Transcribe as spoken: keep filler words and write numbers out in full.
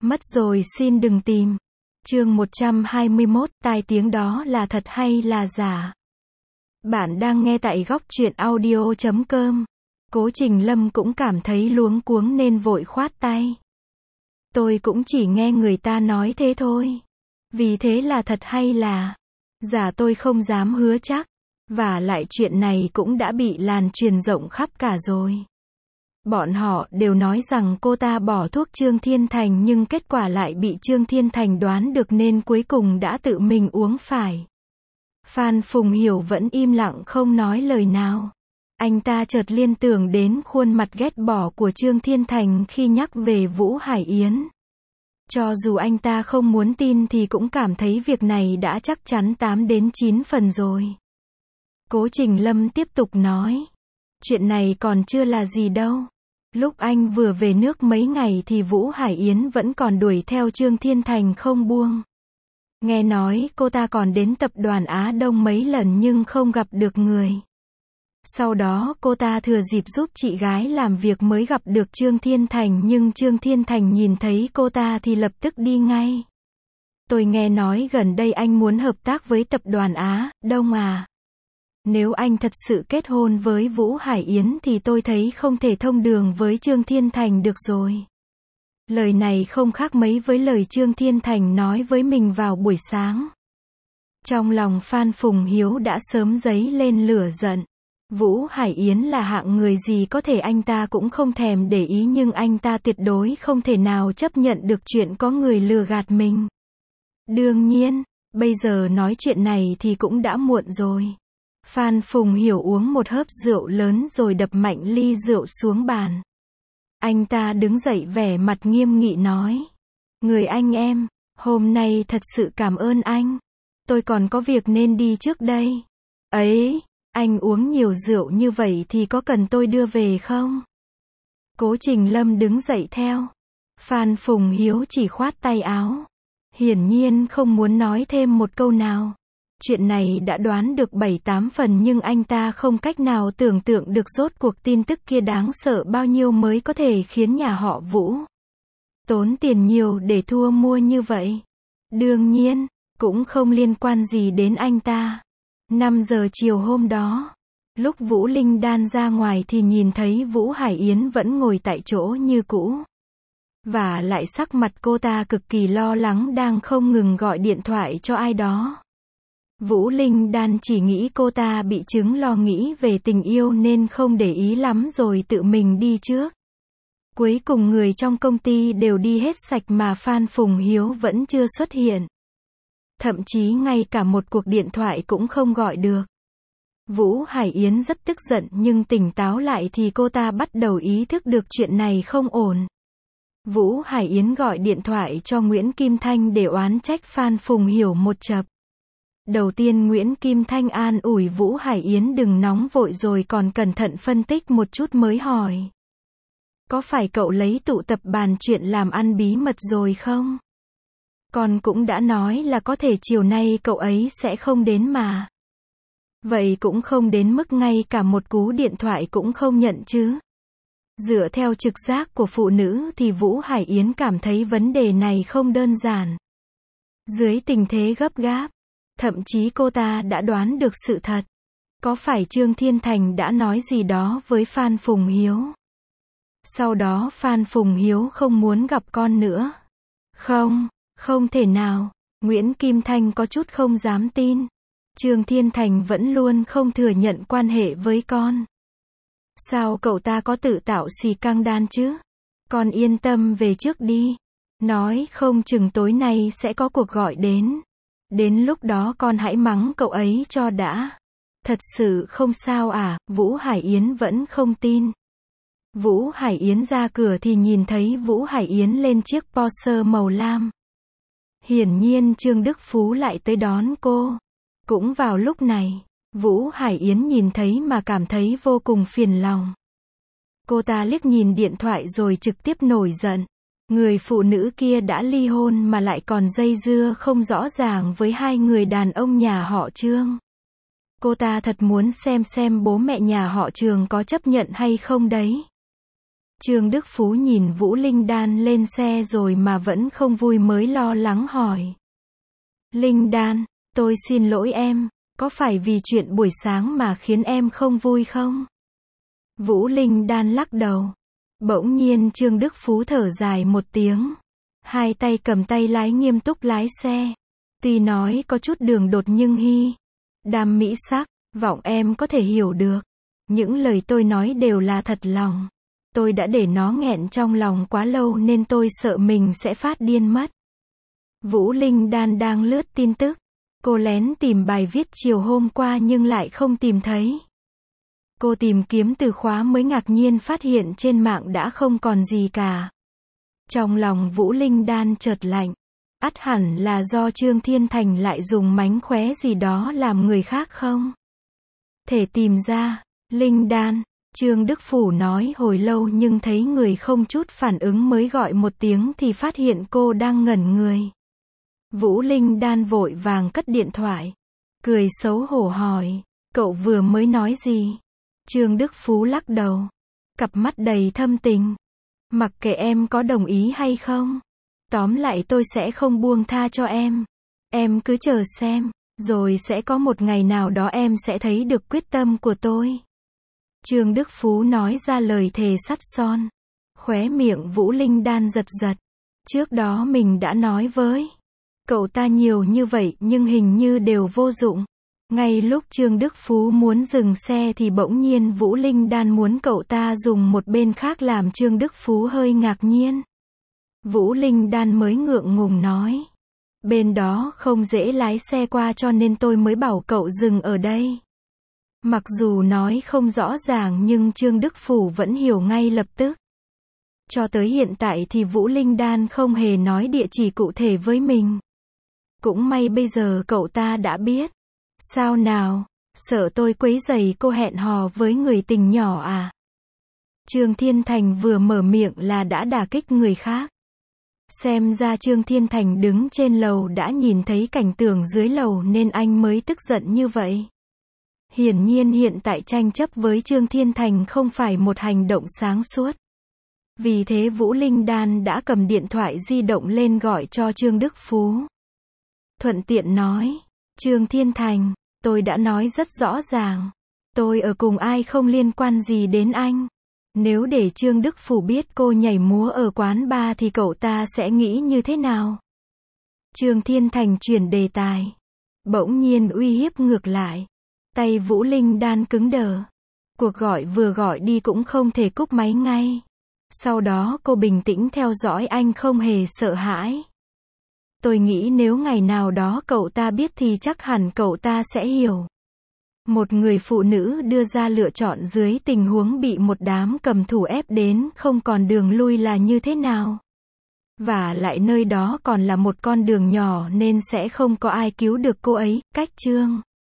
Mất rồi xin đừng tìm. Chương một trăm hai mươi mốt, tai tiếng đó là thật hay là giả? Bạn đang nghe tại góc truyện audio chấm com. Cố Trình Lâm cũng cảm thấy luống cuống nên vội khoát tay. Tôi cũng chỉ nghe người ta nói thế thôi. Vì thế là thật hay là giả tôi không dám hứa chắc. Và lại chuyện này cũng đã bị lan truyền rộng khắp cả rồi. Bọn họ đều nói rằng cô ta bỏ thuốc Trương Thiên Thành nhưng kết quả lại bị Trương Thiên Thành đoán được nên cuối cùng đã tự mình uống phải. Phan Phùng Hiểu vẫn im lặng không nói lời nào. Anh ta chợt liên tưởng đến khuôn mặt ghét bỏ của Trương Thiên Thành khi nhắc về Vũ Hải Yến. Cho dù anh ta không muốn tin thì cũng cảm thấy việc này đã chắc chắn tám đến chín phần rồi. Cố Trình Lâm tiếp tục nói. Chuyện này còn chưa là gì đâu. Lúc anh vừa về nước mấy ngày thì Vũ Hải Yến vẫn còn đuổi theo Trương Thiên Thành không buông. Nghe nói cô ta còn đến tập đoàn Á Đông mấy lần nhưng không gặp được người. Sau đó cô ta thừa dịp giúp chị gái làm việc mới gặp được Trương Thiên Thành nhưng Trương Thiên Thành nhìn thấy cô ta thì lập tức đi ngay. Tôi nghe nói gần đây anh muốn hợp tác với tập đoàn Á Đông à? Nếu anh thật sự kết hôn với Vũ Hải Yến thì tôi thấy không thể thông đường với Trương Thiên Thành được rồi. Lời này không khác mấy với lời Trương Thiên Thành nói với mình vào buổi sáng. Trong lòng Phan Phùng Hiếu đã sớm dấy lên lửa giận. Vũ Hải Yến là hạng người gì có thể anh ta cũng không thèm để ý nhưng anh ta tuyệt đối không thể nào chấp nhận được chuyện có người lừa gạt mình. Đương nhiên, bây giờ nói chuyện này thì cũng đã muộn rồi. Phan Phùng Hiểu uống một hớp rượu lớn rồi đập mạnh ly rượu xuống bàn. Anh ta đứng dậy vẻ mặt nghiêm nghị nói. Người anh em, hôm nay thật sự cảm ơn anh. Tôi còn có việc nên đi trước đây. Ấy, anh uống nhiều rượu như vậy thì có cần tôi đưa về không? Cố Trình Lâm đứng dậy theo. Phan Phùng Hiếu chỉ khoát tay áo. Hiển nhiên không muốn nói thêm một câu nào. Chuyện này đã đoán được bảy tám phần nhưng anh ta không cách nào tưởng tượng được rốt cuộc tin tức kia đáng sợ bao nhiêu mới có thể khiến nhà họ Vũ tốn tiền nhiều để thua mua như vậy. Đương nhiên, cũng không liên quan gì đến anh ta. năm giờ chiều hôm đó, lúc Vũ Linh Đan ra ngoài thì nhìn thấy Vũ Hải Yến vẫn ngồi tại chỗ như cũ. Và lại sắc mặt cô ta cực kỳ lo lắng đang không ngừng gọi điện thoại cho ai đó. Vũ Linh Đan chỉ nghĩ cô ta bị chứng lo nghĩ về tình yêu nên không để ý lắm rồi tự mình đi trước. Cuối cùng người trong công ty đều đi hết sạch mà Phan Phùng Hiếu vẫn chưa xuất hiện. Thậm chí ngay cả một cuộc điện thoại cũng không gọi được. Vũ Hải Yến rất tức giận nhưng tỉnh táo lại thì cô ta bắt đầu ý thức được chuyện này không ổn. Vũ Hải Yến gọi điện thoại cho Nguyễn Kim Thanh để oán trách Phan Phùng Hiểu một chập. Đầu tiên Nguyễn Kim Thanh an ủi Vũ Hải Yến đừng nóng vội rồi còn cẩn thận phân tích một chút mới hỏi. Có phải cậu lấy tụ tập bàn chuyện làm ăn bí mật rồi không? Con cũng đã nói là có thể chiều nay cậu ấy sẽ không đến mà. Vậy cũng không đến mức ngay cả một cú điện thoại cũng không nhận chứ? Dựa theo trực giác của phụ nữ thì Vũ Hải Yến cảm thấy vấn đề này không đơn giản. Dưới tình thế gấp gáp, thậm chí cô ta đã đoán được sự thật. Có phải Trương Thiên Thành đã nói gì đó với Phan Phùng Hiếu? Sau đó Phan Phùng Hiếu không muốn gặp con nữa. Không, không thể nào. Nguyễn Kim Thanh có chút không dám tin. Trương Thiên Thành vẫn luôn không thừa nhận quan hệ với con. Sao cậu ta có tự tạo xì căng đan chứ? Con yên tâm về trước đi. Nói không chừng tối nay sẽ có cuộc gọi đến. Đến lúc đó con hãy mắng cậu ấy cho đã. Thật sự không sao à? Vũ Hải Yến vẫn không tin. Vũ Hải Yến ra cửa thì nhìn thấy Vũ Hải Yến lên chiếc Porsche màu lam. Hiển nhiên Trương Đức Phú lại tới đón cô. Cũng vào lúc này, Vũ Hải Yến nhìn thấy mà cảm thấy vô cùng phiền lòng. Cô ta liếc nhìn điện thoại rồi trực tiếp nổi giận. Người phụ nữ kia đã ly hôn mà lại còn dây dưa không rõ ràng với hai người đàn ông nhà họ Trương. Cô ta thật muốn xem xem bố mẹ nhà họ Trường có chấp nhận hay không đấy. Trương Đức Phú nhìn Vũ Linh Đan lên xe rồi mà vẫn không vui mới lo lắng hỏi. Linh Đan, tôi xin lỗi em, có phải vì chuyện buổi sáng mà khiến em không vui không? Vũ Linh Đan lắc đầu. Bỗng nhiên Trương Đức Phú thở dài một tiếng. Hai tay cầm tay lái nghiêm túc lái xe. Tuy nói có chút đường đột nhưng hy đam mỹ sắc, vọng em có thể hiểu được. Những lời tôi nói đều là thật lòng. Tôi đã để nó nghẹn trong lòng quá lâu nên tôi sợ mình sẽ phát điên mất. Vũ Linh Đan đang lướt tin tức. Cô lén tìm bài viết chiều hôm qua nhưng lại không tìm thấy. Cô tìm kiếm từ khóa mới ngạc nhiên phát hiện trên mạng đã không còn gì cả. Trong lòng Vũ Linh Đan chợt lạnh. Ắt hẳn là do Trương Thiên Thành lại dùng mánh khóe gì đó làm người khác không? Thể tìm ra, Linh Đan, Trương Đức Phủ nói hồi lâu nhưng thấy người không chút phản ứng mới gọi một tiếng thì phát hiện cô đang ngẩn người. Vũ Linh Đan vội vàng cất điện thoại. Cười xấu hổ hỏi, cậu vừa mới nói gì? Trương Đức Phú lắc đầu. Cặp mắt đầy thâm tình. Mặc kệ em có đồng ý hay không. Tóm lại tôi sẽ không buông tha cho em. Em cứ chờ xem, rồi sẽ có một ngày nào đó em sẽ thấy được quyết tâm của tôi. Trương Đức Phú nói ra lời thề sắt son. Khóe miệng Vũ Linh Đan giật giật. Trước đó mình đã nói với cậu ta nhiều như vậy nhưng hình như đều vô dụng. Ngay lúc Trương Đức Phú muốn dừng xe thì bỗng nhiên Vũ Linh Đan muốn cậu ta dùng một bên khác làm Trương Đức Phú hơi ngạc nhiên. Vũ Linh Đan mới ngượng ngùng nói. Bên đó không dễ lái xe qua cho nên tôi mới bảo cậu dừng ở đây. Mặc dù nói không rõ ràng nhưng Trương Đức Phú vẫn hiểu ngay lập tức. Cho tới hiện tại thì Vũ Linh Đan không hề nói địa chỉ cụ thể với mình. Cũng may bây giờ cậu ta đã biết. Sao nào, sợ tôi quấy rầy cô hẹn hò với người tình nhỏ à? Trương Thiên Thành vừa mở miệng là đã đả kích người khác. Xem ra Trương Thiên Thành đứng trên lầu đã nhìn thấy cảnh tượng dưới lầu nên anh mới tức giận như vậy. Hiển nhiên hiện tại tranh chấp với Trương Thiên Thành không phải một hành động sáng suốt. Vì thế Vũ Linh Đan đã cầm điện thoại di động lên gọi cho Trương Đức Phú. Thuận tiện nói, Trương Thiên Thành, tôi đã nói rất rõ ràng. Tôi ở cùng ai không liên quan gì đến anh. Nếu để Trương Đức Phú biết cô nhảy múa ở quán bar thì cậu ta sẽ nghĩ như thế nào? Trương Thiên Thành chuyển đề tài. Bỗng nhiên uy hiếp ngược lại. Tay Vũ Linh Đan cứng đờ. Cuộc gọi vừa gọi đi cũng không thể cúp máy ngay. Sau đó cô bình tĩnh theo dõi anh không hề sợ hãi. Tôi nghĩ nếu ngày nào đó cậu ta biết thì chắc hẳn cậu ta sẽ hiểu. Một người phụ nữ đưa ra lựa chọn dưới tình huống bị một đám cầm thù ép đến không còn đường lui là như thế nào. Và lại nơi đó còn là một con đường nhỏ nên sẽ không có ai cứu được cô ấy, cách Trương